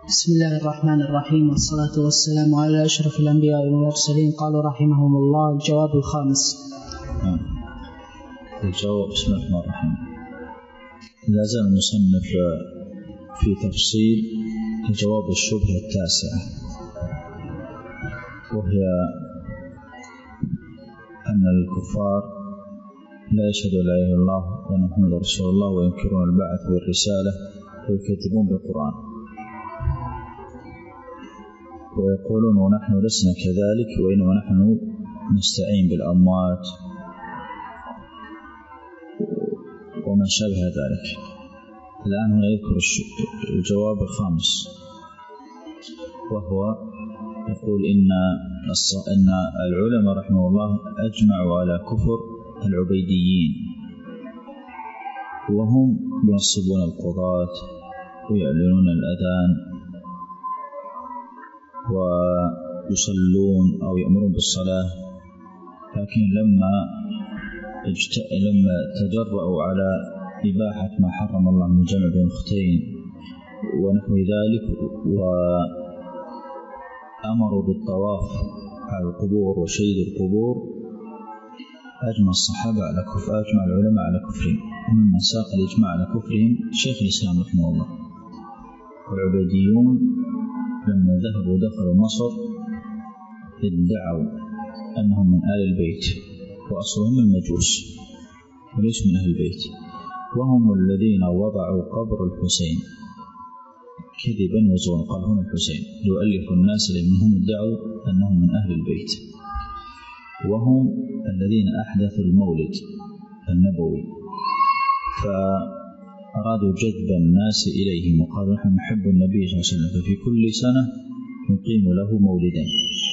بسم الله الرحمن الرحيم، والصلاة والسلام على أشرف الأنبياء والمرسلين. قالوا رحمهم الله: الجواب الخامس. الجواب. بسم الله الرحمن الرحيم. لا زال المصنف في تفصيل جواب الشبهة التاسعة، وهي أن الكفار لا يشهدون لا إله إلا الله وأن محمد رسول الله، وينكرون البعث والرسالة، ويكذبون بالقرآن، ويقولون ونحن لسنا كذلك، وإنما نحن نستعين بالأموات وما شابه ذلك. الآن هنا يذكر الجواب الخامس، وهو يقول إن العلماء رحمه الله أجمعوا على كفر العبيديين، وهم ينصبون القضاة ويعلنون الأذان ويصلون أو يأمرون بالصلاة، لكن لما تجرؤوا على إباحة ما حرم الله من جمع بين أختين ونحو ذلك، وأمروا بالطواف على القبور وشيد القبور، أجمع الصحابة على كفر، أجمع العلماء على كفرهم، ومما ساق الإجماع على كفرهم شيخ الإسلام رحمه الله. والعبيديون لما ذهبوا دخلوا مصر ادعوا أنهم من آل البيت، وأصلهم المجوس وليسوا من أهل البيت، وهم الذين وضعوا قبر الحسين كذبا وزورا. قال هنا الحسين يؤلف الناس لأنهم ادعوا أنهم من أهل البيت، وهم الذين أحدثوا المولد النبوي، فأرادوا جذب الناس إليهم وقالوا نحن نحب النبي صلى الله عليه وسلم، ففي كل سنة نقيم له مولدا،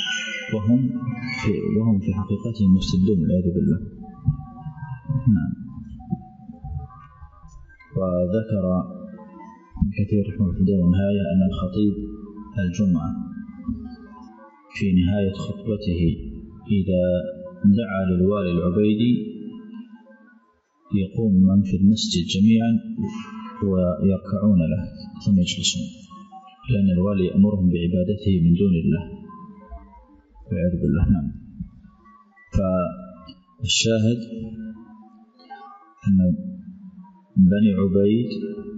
وهم في حقيقتهم مرتدون والعياذ بالله. نعم. وذكر ابن كثير رحمه الله في البداية والنهاية أن الخطيب الجمعة في نهاية خطبته إذا دعا للوالي العبيدي يقوم من في المسجد جميعا ويركعون له ثم يجلسون، لأن الوالي يأمرهم بعبادته من دون الله والعياذ بالله. نعم. فالشاهد أن بني عبيد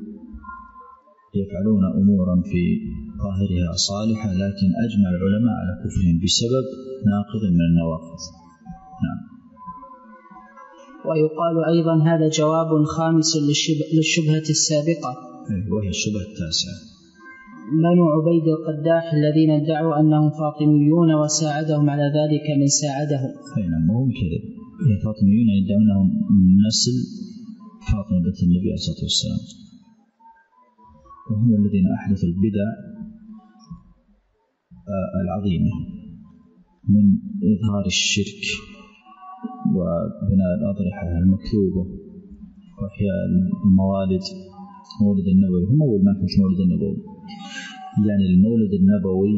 يفعلون أمورا في ظاهرها صالحة، لكن أجمع العلماء على كفرهم بسبب ناقض من النواقض. نعم. ويقال أيضا هذا جواب خامس للشبهة السابقة، وهي الشبهة التاسعة. بنو عبيد القداح الذين ادعوا أنهم فاطميون وساعدهم على ذلك من ساعدهم. نعم، وهم كذب. الفاطميون يدعون أنهم من نسل فاطمة بنت النبي عليه الصلاة والسلام، وهم الذين أحدثوا البدع العظيمة من إظهار الشرك وبناء الأضرحة المكتوبة وإحياء الموالد، مولد النبوي. هم أول من أحدث المولد النبوي، يعني المولد النبوي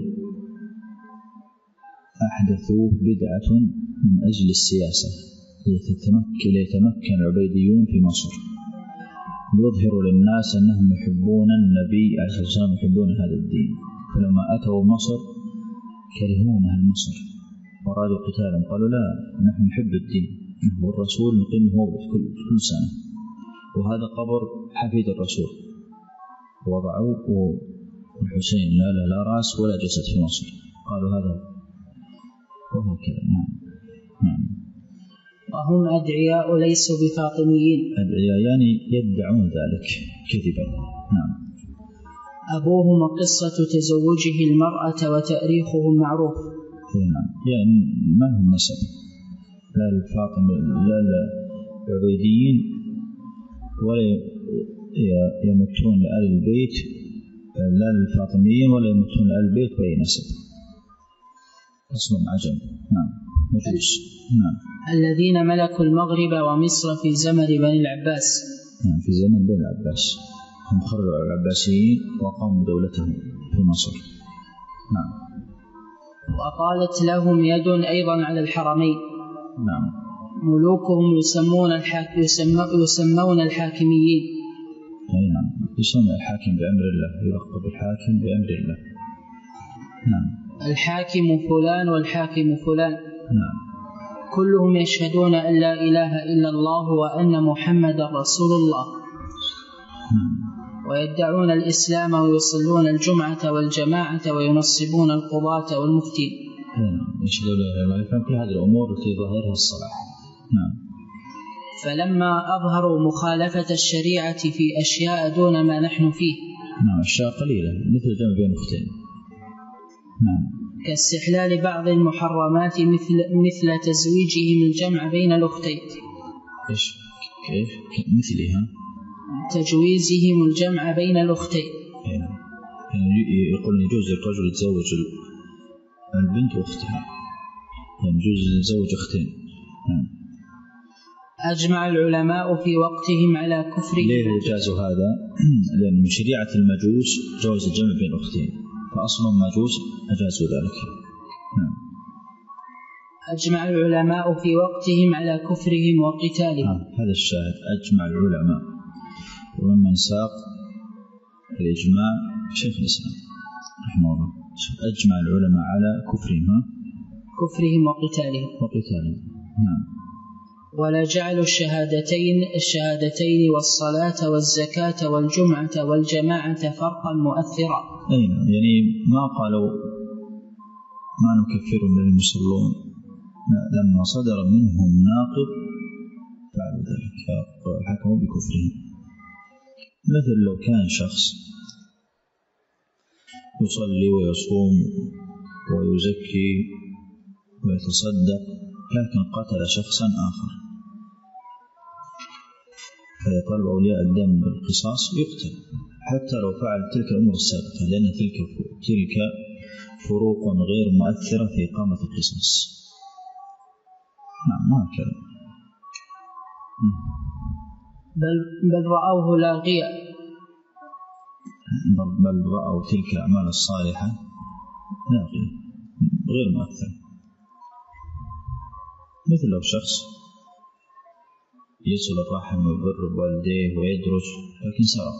أحدثوه بدعة من أجل السياسة، ليتمكن العبيديون في مصر، ليظهروا للناس أنهم يحبون النبي عليه الصلاة والسلام، يحبون هذا الدين. فلما أتوا مصر كرهوهم أهل مصر وأرادوا قتالهم، قالوا لا، نحن نحب الدين والرسول نقيم مولد كل سنة، وهذا قبر حفيد الرسول وضعوه، والحسين لا رأس ولا جسد في مصر، قالوا هذا وهكذا. نعم. وهم أدعياء ليسوا بفاطميين، أدعياء يعني يدعون ذلك كذبا. نعم. أبوهم قصة تزوجه المرأة وتأريخه معروف. نعم، يعني ما هم نسب، لا الفاطمي لا العبيديين، ولا يمتون لآل البيت، لا الفاطميين ولا يمتون لآل البيت بأي نسب، أصلهم عجم. نعم، مجوس. نعم. الذين ملكوا المغرب ومصر في زمن بني العباس. نعم، في زمن بني العباس، هم خرجوا العباسيين وقاموا دولتهم في مصر. نعم. وقالت لهم يد أيضا على الحرمين. نعم. ملوكهم يسمون الحاكميين. نعم. يسمى الحاكم بأمر الله، يلقب الحاكم بأمر الله. نعم. الحاكم فلان والحاكم فلان. نعم. كلهم يشهدون أن لا إله إلا الله وأن محمد رسول الله. ويدعون الإسلام ويصلون الجمعة والجماعة وينصبون القضاة والمفتين. يشهدون لا إله إلا الله، يفهم كل هذه الأمور التي ظاهرها الصلاح. نعم. فلما أظهروا مخالفة الشريعة في أشياء دون ما نحن فيه. نعم. أشياء قليلة مثل الجمع بين أختين. نعم. كاستحلال بعض المحرمات مثل تزويجهم الجمع بين الأختين. إيش؟ كيف؟ مثلها؟ تجويزهم الجمع بين الأختين. يعني يقول يجوز للرجل يتزوج البنت وأختها، يعني يجوز يتزوج أختين. أجمع العلماء في وقتهم على كفر. ليه جازوا هذا؟ لأن من شريعة المجوس جواز الجمع بين أختين، فأصلهم مجوس أجازوا ذلك. أجمع العلماء في وقتهم على كفرهم وقتالهم. هذا الشاهد، أجمع العلماء، ومن ساق الإجماع شيخ الإسلام رحمه الله. أجمع العلماء على كفرهم وقتالهم. نعم. ولا جعلوا الشهادتين والصلاة والزكاة والجمعة والجماعة فرقا مؤثرا. يعني ما قالوا ما نكفر من المصلون، لما صدر منهم ناقض فعلوا ذلك، حكموا بكفرهم. مثل لو كان شخص يصلي ويصوم ويزكي ويتصدق لكن قتل شخصا آخر، فيطلب أولياء الدم بالقصاص يقتل حتى لو فعل تلك الأمور السابقة، لأن تلك فروق غير مؤثرة في إقامة القصاص. نعم. ما كلام. بل رأوه لاغيا. بل رأوا تلك الأعمال الصالحة لاغيا غير مؤثرة. مثل لو شخص يصل الرحم ويبر بوالديه ويدرج لكن سرق،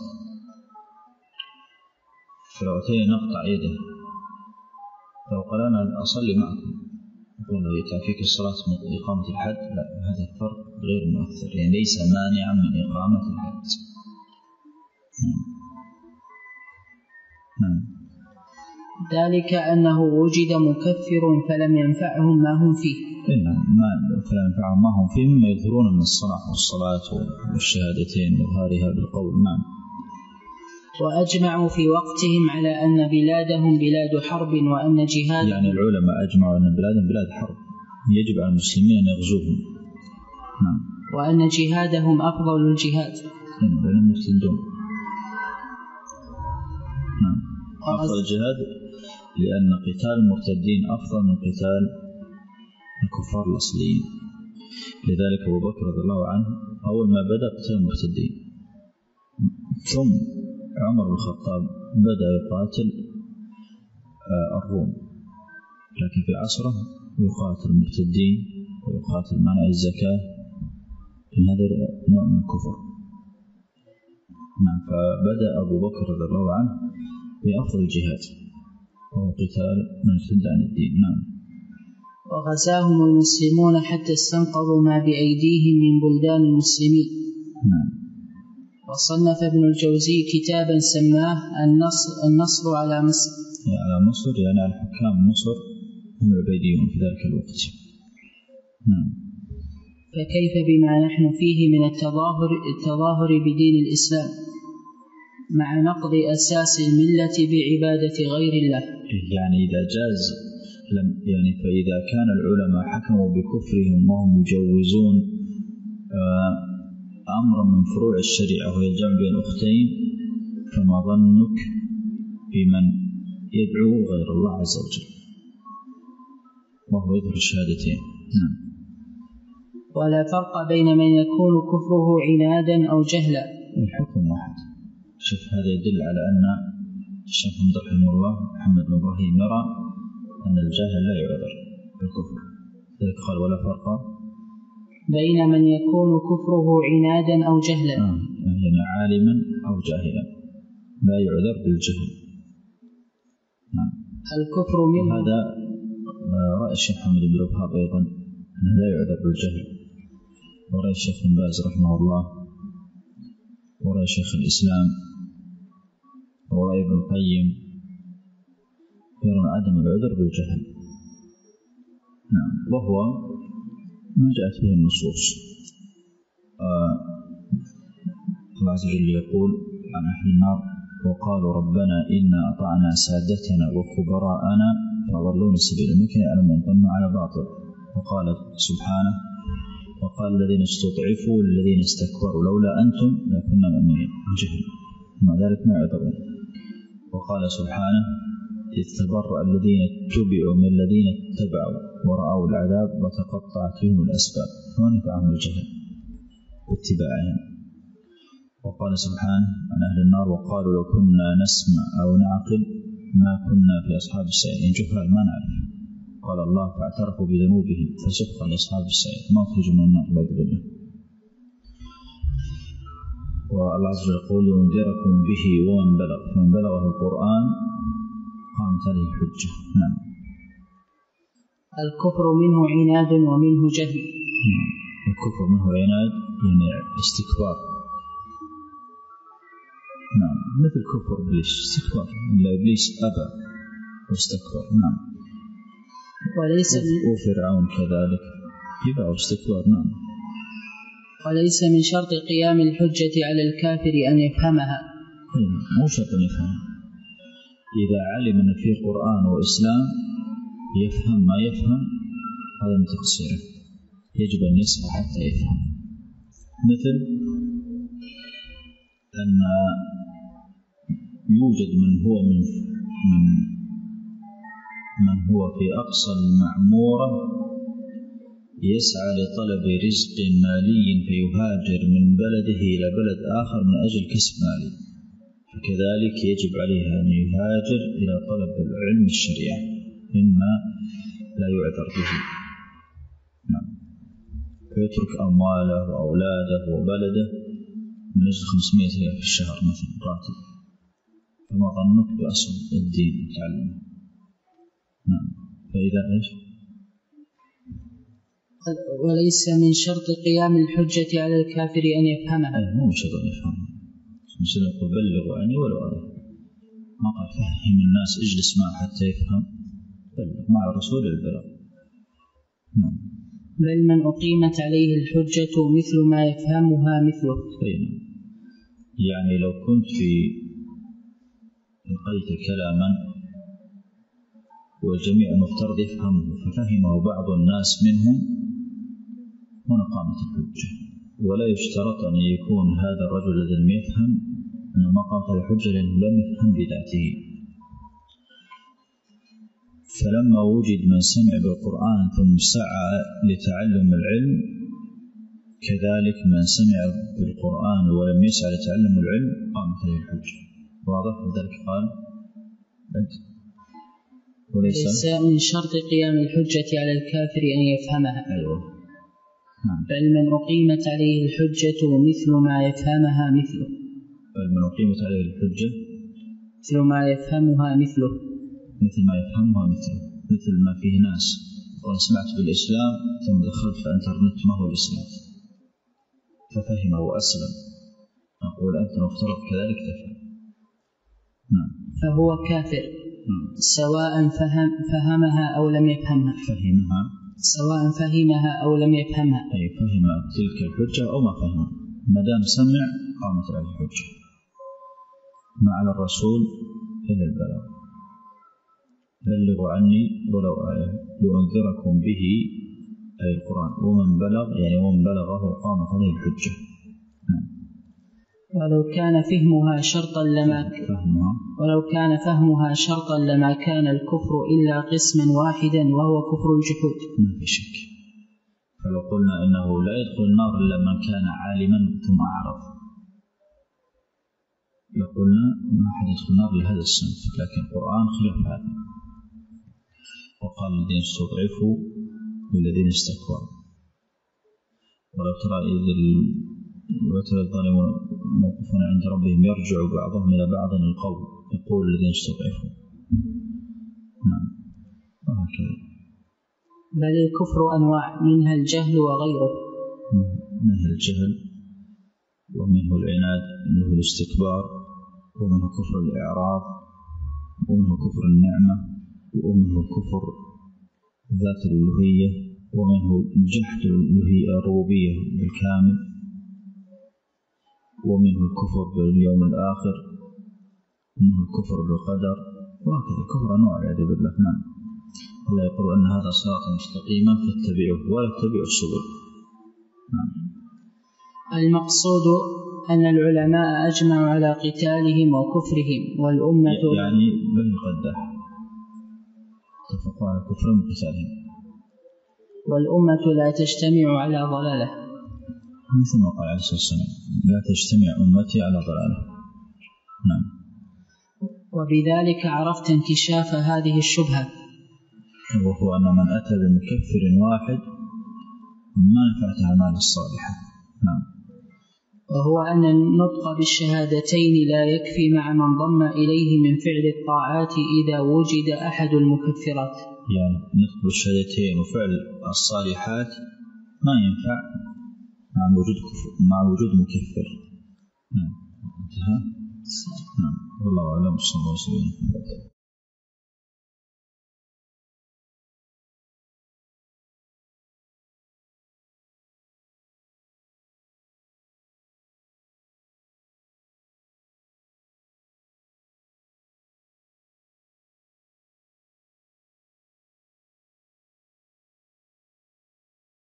فلو أتينا نقطع يده لو قال أنا أصلي معكم يقول له يتعفيك الصلاة من إقامة الحد، لا، هذا الفرق غير مؤثر، يعني ليس مانعا من إقامة الحد. ذلك أنه وجد مكفر فلم ينفعهم ما هم فيه. فلم ينفعهم ما هم فيه مما يظهرون من الصلاة والصلاة والشهادتين وظهارها بالقول. نعم. وأجمعوا في وقتهم على أن بلادهم بلاد حرب وأن جهاد، يعني العلماء أجمعوا أن بلادهم بلاد حرب يجب على المسلمين أن يغزوهم. نعم. وأن جهادهم أفضل الجهاد. بل المرتدون. نعم. أفضل الجهاد لأن قتال المرتدين أفضل من قتال الكفار الأصليين. لذلك أبو بكر رضي الله عنه أول ما بدأ قتال المرتدين، ثم عمر بن الخطاب بدأ يقاتل الروم، لكن في عصره يقاتل المرتدين ويقاتل منع الزكاة، لأن هذا نوع من الكفر. نعم. فبدأ أبو بكر رضي الله عنه بأفضل الجهاد وهو قتال من ارتد عن الدين. نعم. وغزاهم المسلمون حتى استنقذوا ما بأيديهم من بلدان المسلمين. نعم. وصنف ابن الجوزي كتابا سماه النصر على مصر. على مصر يعني على حكام مصر هم العبيديون في ذلك الوقت. نعم. فكيف بما نحن فيه من التظاهر بدين الإسلام مع نقض أساس الملة بعبادة غير الله. يعني إذا جاز يعني فإذا كان العلماء حكموا بكفرهم وهم يجوزون أمرا من فروع الشريعة وهي الجمع بين أختين، فما ظنك بمن يدعو غير الله عز وجل وهو يظهر الشهادتين. نعم. ولا فرق بين من يكون كفره عنادا أو جهلا، الحكم واحد. شوف هذا يدل على أن الشيخ محمد رحمه الله محمد بن إبراهيم يرى أن الجاهل لا يعذر بالكفر، ذلك قال ولا فرق بين من يكون كفره عنادا أو جهلا، يعني عالما أو جاهلا. لا يعذر بالجهل. نعم. الكفر منه. وهذا رأي الشيخ محمد بن الوهاب أيضا أنه لا يعذر بالجهل، ورأي الشيخ بن باز رحمه الله، ورأي شيخ الإسلام، ورأي ابن القيم يرون عدم العذر بالجهل. نعم. وهو ما جاءت به النصوص. الله عز وجل يقول عن أهل النار: وقالوا ربنا إنا أطعنا سادتنا وكبراءنا فأضلونا السبيل. ممكن يعلم أن ظنوا على باطل. وقال سبحانه: وقال الذين استضعفوا للذين استكبروا لولا أنتم لكنا مؤمنين. جهل، مع ذلك ما يعذرون. وقال سبحانه: إذ تبرأ الذين اتبعوا من الذين اتبعوا ورأوا العذاب وتقطعت بهم الأسباب. ما نفعهم الجهل باتباعهم. وقال سبحانه عن أهل النار: وقالوا لو كنا نسمع أو نعقل ما كنا في أصحاب السعير. جهال ما نعرف. قال الله: فاعترفوا بذنوبهم فسحقا لأصحاب السعير. ما أخرجوا من النار بعد بالله. والله عز وجل يقول: ينذركم به ومن بلغ، فمن بلغه القرآن قامت عليه الحجة. نعم. الكفر منه عناد ومنه جهل. الكفر منه عناد يعني استكبار. نعم. مثل كفر إبليس استكبار، إلا إبليس أبى واستكبر. نعم. وفرعون كذلك يبى واستكبار. نعم. وليس من شرط قيام الحجة على الكافر أن يفهمها. مو شرط أن يفهم. إذا علم أن في قرآن وإسلام يفهم ما يفهم، هذا من تقصيره. يجب أن يسعى حتى يفهم. مثل أن يوجد من هو في أقصى المعمورة يسعى لطلب رزق مالي فيهاجر من بلده إلى بلد آخر من أجل كسب مالي، فكذلك يجب عليه أن يهاجر إلى طلب العلم الشريعة مما لا يعذر به. نعم. فيترك أمواله وأولاده وبلده من أجل 500 ريال في الشهر مثلا راتب، فما ظنك بأصل الدين وتعلمه. نعم. فإذا إيش؟ وليس من شرط قيام الحجة على الكافر أن يفهمها. مو شرط أن يفهمها. مثل يقول: بلغوا عني ولو آية. ما قال فهم الناس اجلس معه حتى يفهم. بلغ مع الرسول البلاغ. نعم. بل من أقيمت عليه الحجة مثل ما يفهمها مثله. يعني لو كنت ألقيت كلاما والجميع المفترض يفهمه ففهمه بعض الناس منهم، هنا قامت الحجة. ولا يشترط أن يكون هذا الرجل الذي لم يفهم أنه ما قامت الحجة لأنه لم يفهم بذاته. فلما وجد من سمع بالقرآن ثم سعى لتعلم العلم، كذلك من سمع بالقرآن ولم يسعى لتعلم العلم قامت عليه الحجة. واضح؟ لذلك قال: وليس من شرط قيام الحجة على الكافر أن يفهمها. أيوة. نعم. بل من أقيمت عليه الحجة مثل ما يفهمها مثله. بل من أقيمت عليه الحجة مثل ما يفهمها مثله. مثل ما يفهمها مثله. مثل ما فيه ناس وأنا سمعت بالإسلام ثم دخلت في الإنترنت ما هو الإسلام ففهمه وأسلم، نقول أنت مفترض كذلك تفهم. نعم. فهو كافر. سواء فهمها أو لم يفهمها. فهمها سواء فهمها أو لم يفهمها. أي فهم تلك الحجة أو ما فهمها، ما دام سمع قامت عليه الحجة. ما على الرسول إلا البلاغ. بلغوا عني ولو آية لأنذركم به أي القرآن، ومن بلغ يعني ومن بلغه قامت عليه الحجة. ولو كان فهمها شرطا لما كان الكفر إلا قسما واحدا وهو كفر الجحود. ما في شك. فلو قلنا إنه لا يدخل النار إلا من كان عالما ثم أعرض، لقلنا ما أحد يدخل النار لهذا الصنف، لكن القرآن خلاف هذا. وقال الذين استضعفوا للذين استكبروا ولو ترى الظالمون موقوفون عند ربهم يرجع بعضهم إلى بعض القول يقول الذين استضعفوا. نعم وهكذا. بل الكفر أنواع منها الجهل وغيره. منها الجهل ومنه العناد منه الاستكبار ومنه كفر الإعراض ومنه كفر النعمة ومنه كفر ذات الألوهية ومنه جحد الربوبية بالكامل ومنه الكفر باليوم الآخر ومنه الكفر بالقدر وهكذا كفر أنواع والعياذ بالله. نعم. الله يقول أن هذا صراط مستقيما فاتبعوه ولا تتبعوا السبل. نعم. المقصود أن العلماء أجمعوا على قتالهم وكفرهم والأمة يعني بل القدح اتفقوا على كفرهم وقتالهم والأمة لا تجتمع على ضلالة مثل ما قال عليه الصلاة والسلام لا تجتمع أمتي على ضلالة. نعم. وبذلك عرفت انكشاف هذه الشبهة وهو أن من أتى بمكفر واحد ما نفعت أعماله الصالحة. نعم. وهو أن النطق بالشهادتين لا يكفي مع من ضم إليه من فعل الطاعات إذا وجد أحد المكفرات. يعني نطق بالشهادتين وفعل الصالحات ما ينفع مع وجود مكفر. نعم. انتهى. نعم. والله أعلم. صلى الله عليه وسلم.